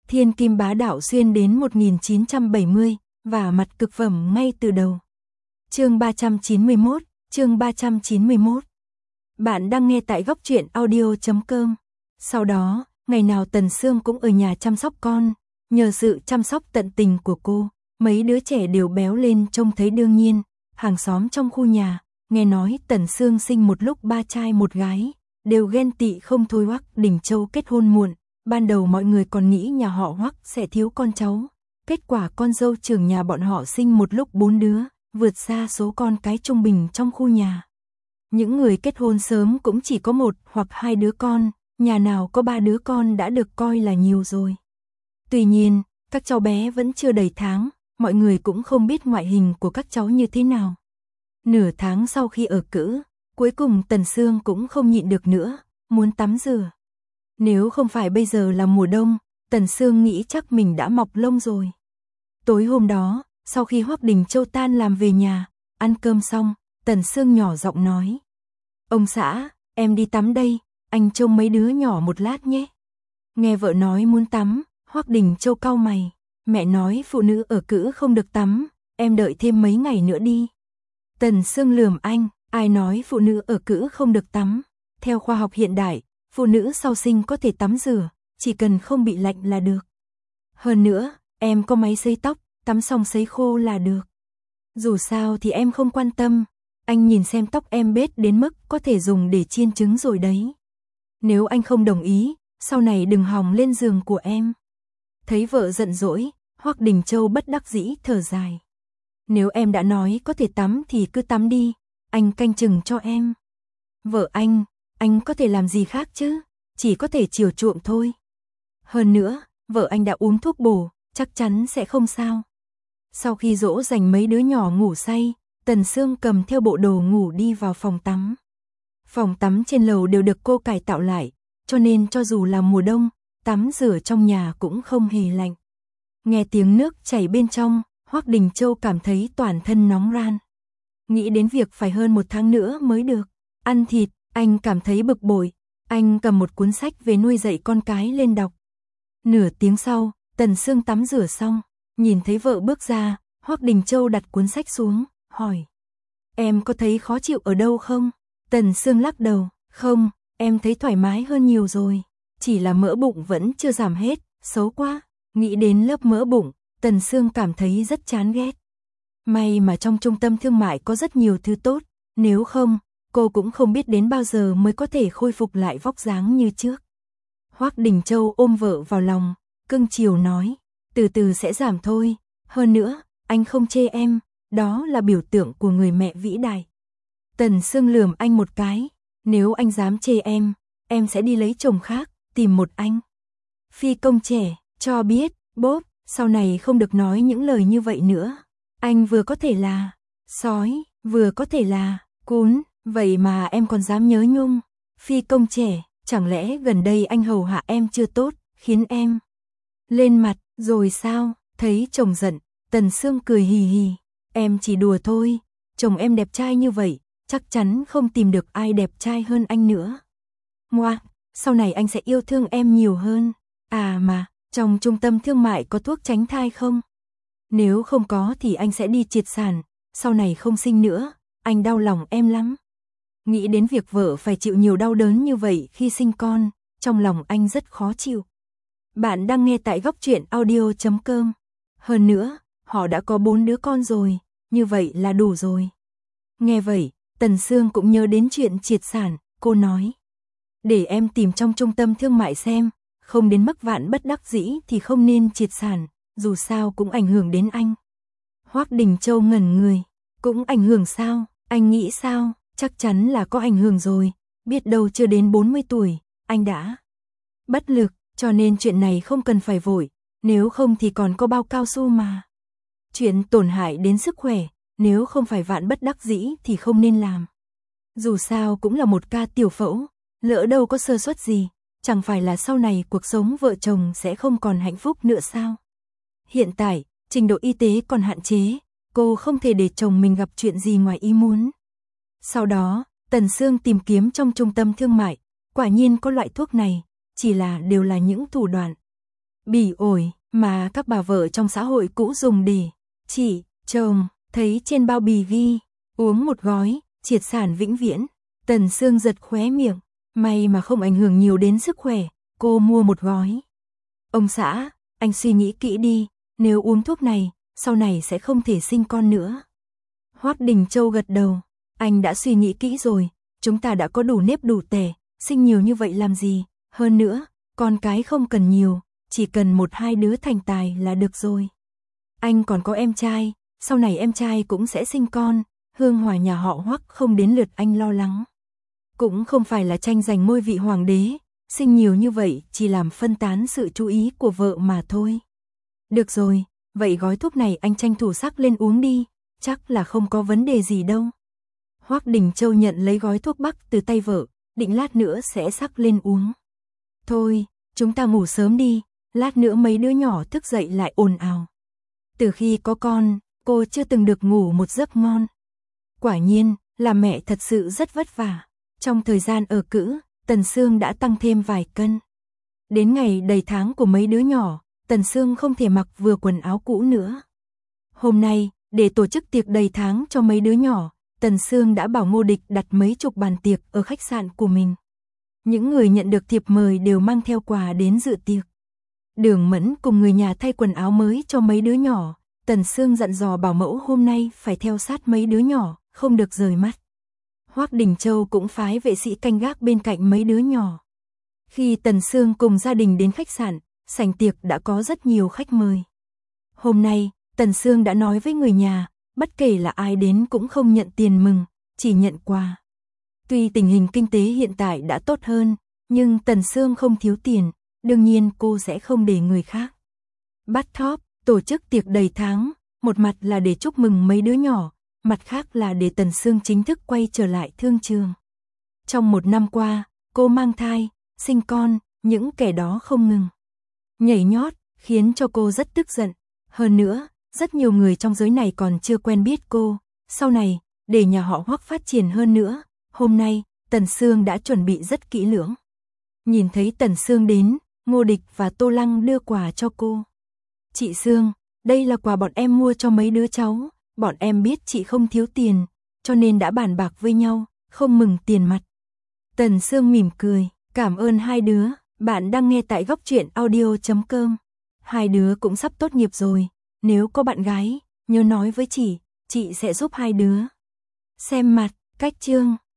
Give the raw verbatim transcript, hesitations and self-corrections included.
Thiên kim bá đạo xuyên đến một nghìn chín trăm bảy mươi, và mặt cực phẩm ngay từ đầu. Chương ba trăm chín mươi mốt, chương ba trăm chín mươi mốt. Bạn đang nghe tại góc truyện audio chấm com. Sau đó, ngày nào Tần Sương cũng ở nhà chăm sóc con, nhờ sự chăm sóc tận tình của cô, mấy đứa trẻ đều béo lên trông thấy đương nhiên. Hàng xóm trong khu nhà, nghe nói Tần Sương sinh một lúc ba trai một gái, đều ghen tị không thôi. Hoắc Đình Châu kết hôn muộn, ban đầu mọi người còn nghĩ nhà họ Hoắc sẽ thiếu con cháu, kết quả con dâu trưởng nhà bọn họ sinh một lúc bốn đứa, vượt xa số con cái trung bình trong khu nhà. Những người kết hôn sớm cũng chỉ có một hoặc hai đứa con, nhà nào có ba đứa con đã được coi là nhiều rồi. Tuy nhiên, các cháu bé vẫn chưa đầy tháng, mọi người cũng không biết ngoại hình của các cháu như thế nào. Nửa tháng sau khi ở cữ, cuối cùng Tần Sương cũng không nhịn được nữa, muốn tắm rửa. Nếu không phải bây giờ là mùa đông, Tần Sương nghĩ chắc mình đã mọc lông rồi. Tối hôm đó, sau khi Hoắc Đình Châu tan làm về nhà, ăn cơm xong, Tần Sương nhỏ giọng nói: "Ông xã, em đi tắm đây, anh trông mấy đứa nhỏ một lát nhé." Nghe vợ nói muốn tắm, Hoắc Đình Châu cau mày: "Mẹ nói phụ nữ ở cữ không được tắm, em đợi thêm mấy ngày nữa đi." Tần Sương lườm anh: "Ai nói phụ nữ ở cữ không được tắm? Theo khoa học hiện đại, phụ nữ sau sinh có thể tắm rửa, chỉ cần không bị lạnh là được. Hơn nữa, em có máy sấy tóc, tắm xong sấy khô là được. Dù sao thì em không quan tâm, anh nhìn xem tóc em bết đến mức có thể dùng để chiên trứng rồi đấy. Nếu anh không đồng ý, sau này đừng hòng lên giường của em." Thấy vợ giận dỗi, Hoắc Đình Châu bất đắc dĩ thở dài: "Nếu em đã nói có thể tắm thì cứ tắm đi, anh canh chừng cho em." "Vợ anh, anh có thể làm gì khác chứ, chỉ có thể chiều chuộng thôi. Hơn nữa, vợ anh đã uống thuốc bổ, chắc chắn sẽ không sao." Sau khi dỗ dành mấy đứa nhỏ ngủ say, Tần Sương cầm theo bộ đồ ngủ đi vào phòng tắm. Phòng tắm trên lầu đều được cô cải tạo lại, cho nên cho dù là mùa đông, tắm rửa trong nhà cũng không hề lạnh. Nghe tiếng nước chảy bên trong, Hoắc Đình Châu cảm thấy toàn thân nóng ran. Nghĩ đến việc phải hơn một tháng nữa mới được ăn thịt, anh cảm thấy bực bội. Anh cầm một cuốn sách về nuôi dạy con cái lên đọc. Nửa tiếng sau, Tần Sương tắm rửa xong, nhìn thấy vợ bước ra, Hoắc Đình Châu đặt cuốn sách xuống, hỏi: "Em có thấy khó chịu ở đâu không?" Tần Sương lắc đầu: "Không, em thấy thoải mái hơn nhiều rồi, chỉ là mỡ bụng vẫn chưa giảm hết, xấu quá." Nghĩ đến lớp mỡ bụng, Tần Sương cảm thấy rất chán ghét. May mà trong trung tâm thương mại có rất nhiều thứ tốt, nếu không, cô cũng không biết đến bao giờ mới có thể khôi phục lại vóc dáng như trước. Hoắc Đình Châu ôm vợ vào lòng, cưng chiều nói: "Từ từ sẽ giảm thôi, hơn nữa, anh không chê em, đó là biểu tượng của người mẹ vĩ đại." Tần Sương lườm anh một cái: "Nếu anh dám chê em, em sẽ đi lấy chồng khác, tìm một anh phi công trẻ, cho biết, bốp, sau này không được nói những lời như vậy nữa. Anh vừa có thể là sói, vừa có thể là cún, vậy mà em còn dám nhớ nhung. Phi công trẻ, chẳng lẽ gần đây anh hầu hạ em chưa tốt, khiến em lên mặt rồi sao?" Thấy chồng giận, Tần Sương cười hì hì: "Em chỉ đùa thôi, chồng em đẹp trai như vậy, chắc chắn không tìm được ai đẹp trai hơn anh nữa. Ngoa, sau này anh sẽ yêu thương em nhiều hơn. À mà, trong trung tâm thương mại có thuốc tránh thai không? Nếu không có thì anh sẽ đi triệt sản, sau này không sinh nữa, anh đau lòng em lắm." Nghĩ đến việc vợ phải chịu nhiều đau đớn như vậy khi sinh con, trong lòng anh rất khó chịu. Bạn đang nghe tại góc truyện audio chấm com. Hơn nữa, họ đã có bốn đứa con rồi, như vậy là đủ rồi. Nghe vậy, Tần Sương cũng nhớ đến chuyện triệt sản, cô nói: "Để em tìm trong trung tâm thương mại xem, không đến mức vạn bất đắc dĩ thì không nên triệt sản, dù sao cũng ảnh hưởng đến anh." Hoắc Đình Châu ngẩn người: "Cũng ảnh hưởng sao? Anh nghĩ sao?" "Chắc chắn là có ảnh hưởng rồi, biết đâu chưa đến bốn mươi tuổi, anh đã bất lực, cho nên chuyện này không cần phải vội, nếu không thì còn có bao cao su mà. Chuyện tổn hại đến sức khỏe, nếu không phải vạn bất đắc dĩ thì không nên làm. Dù sao cũng là một ca tiểu phẫu, lỡ đâu có sơ suất gì, chẳng phải là sau này cuộc sống vợ chồng sẽ không còn hạnh phúc nữa sao? Hiện tại, trình độ y tế còn hạn chế, cô không thể để chồng mình gặp chuyện gì ngoài ý muốn." Sau đó, Tần Sương tìm kiếm trong trung tâm thương mại, quả nhiên có loại thuốc này, chỉ là đều là những thủ đoạn bỉ ổi mà các bà vợ trong xã hội cũ dùng để chỉ chồng. Thấy trên bao bì ghi uống một gói, triệt sản vĩnh viễn, Tần Sương giật khóe miệng, may mà không ảnh hưởng nhiều đến sức khỏe, cô mua một gói. Ông xã, anh suy nghĩ kỹ đi, nếu uống thuốc này, sau này sẽ không thể sinh con nữa. Hoắc Đình Châu gật đầu, anh đã suy nghĩ kỹ rồi, chúng ta đã có đủ nếp đủ tẻ, sinh nhiều như vậy làm gì, hơn nữa, con cái không cần nhiều, chỉ cần một hai đứa thành tài là được rồi. Anh còn có em trai, sau này em trai cũng sẽ sinh con, hương hỏa nhà họ Hoắc không đến lượt anh lo lắng. Cũng không phải là tranh giành ngôi vị hoàng đế, sinh nhiều như vậy chỉ làm phân tán sự chú ý của vợ mà thôi. Được rồi, vậy gói thuốc này anh tranh thủ sắc lên uống đi, chắc là không có vấn đề gì đâu. Hoắc Đình Châu nhận lấy gói thuốc bắc từ tay vợ, định lát nữa sẽ sắc lên uống. Thôi, chúng ta ngủ sớm đi, lát nữa mấy đứa nhỏ thức dậy lại ồn ào. Từ khi có con, cô chưa từng được ngủ một giấc ngon. Quả nhiên, làm mẹ thật sự rất vất vả. Trong thời gian ở cữ, Tần Sương đã tăng thêm vài cân. Đến ngày đầy tháng của mấy đứa nhỏ, Tần Sương không thể mặc vừa quần áo cũ nữa. Hôm nay, để tổ chức tiệc đầy tháng cho mấy đứa nhỏ, Tần Sương đã bảo Ngô Địch đặt mấy chục bàn tiệc ở khách sạn của mình. Những người nhận được thiệp mời đều mang theo quà đến dự tiệc. Đường Mẫn cùng người nhà thay quần áo mới cho mấy đứa nhỏ, Tần Sương dặn dò bảo mẫu hôm nay phải theo sát mấy đứa nhỏ, không được rời mắt. Hoắc Đình Châu cũng phái vệ sĩ canh gác bên cạnh mấy đứa nhỏ. Khi Tần Sương cùng gia đình đến khách sạn, sảnh tiệc đã có rất nhiều khách mời. Hôm nay, Tần Sương đã nói với người nhà, bất kể là ai đến cũng không nhận tiền mừng, chỉ nhận quà. Tuy tình hình kinh tế hiện tại đã tốt hơn, nhưng Tần Sương không thiếu tiền, đương nhiên cô sẽ không để người khác. Bắt thóp, tổ chức tiệc đầy tháng, một mặt là để chúc mừng mấy đứa nhỏ, mặt khác là để Tần Sương chính thức quay trở lại thương trường. Trong một năm qua, cô mang thai, sinh con, những kẻ đó không ngừng nhảy nhót, khiến cho cô rất tức giận. Hơn nữa, rất nhiều người trong giới này còn chưa quen biết cô. Sau này, để nhà họ Hoắc phát triển hơn nữa, hôm nay, Tần Sương đã chuẩn bị rất kỹ lưỡng. Nhìn thấy Tần Sương đến, Ngô Địch và Tô Lăng đưa quà cho cô. Chị Sương, đây là quà bọn em mua cho mấy đứa cháu, bọn em biết chị không thiếu tiền, cho nên đã bàn bạc với nhau, không mừng tiền mặt. Tần Sương mỉm cười, cảm ơn hai đứa, bạn đang nghe tại góc truyện audio chấm com. Hai đứa cũng sắp tốt nghiệp rồi, nếu có bạn gái, nhớ nói với chị, chị sẽ giúp hai đứa. Xem mặt, cách chương.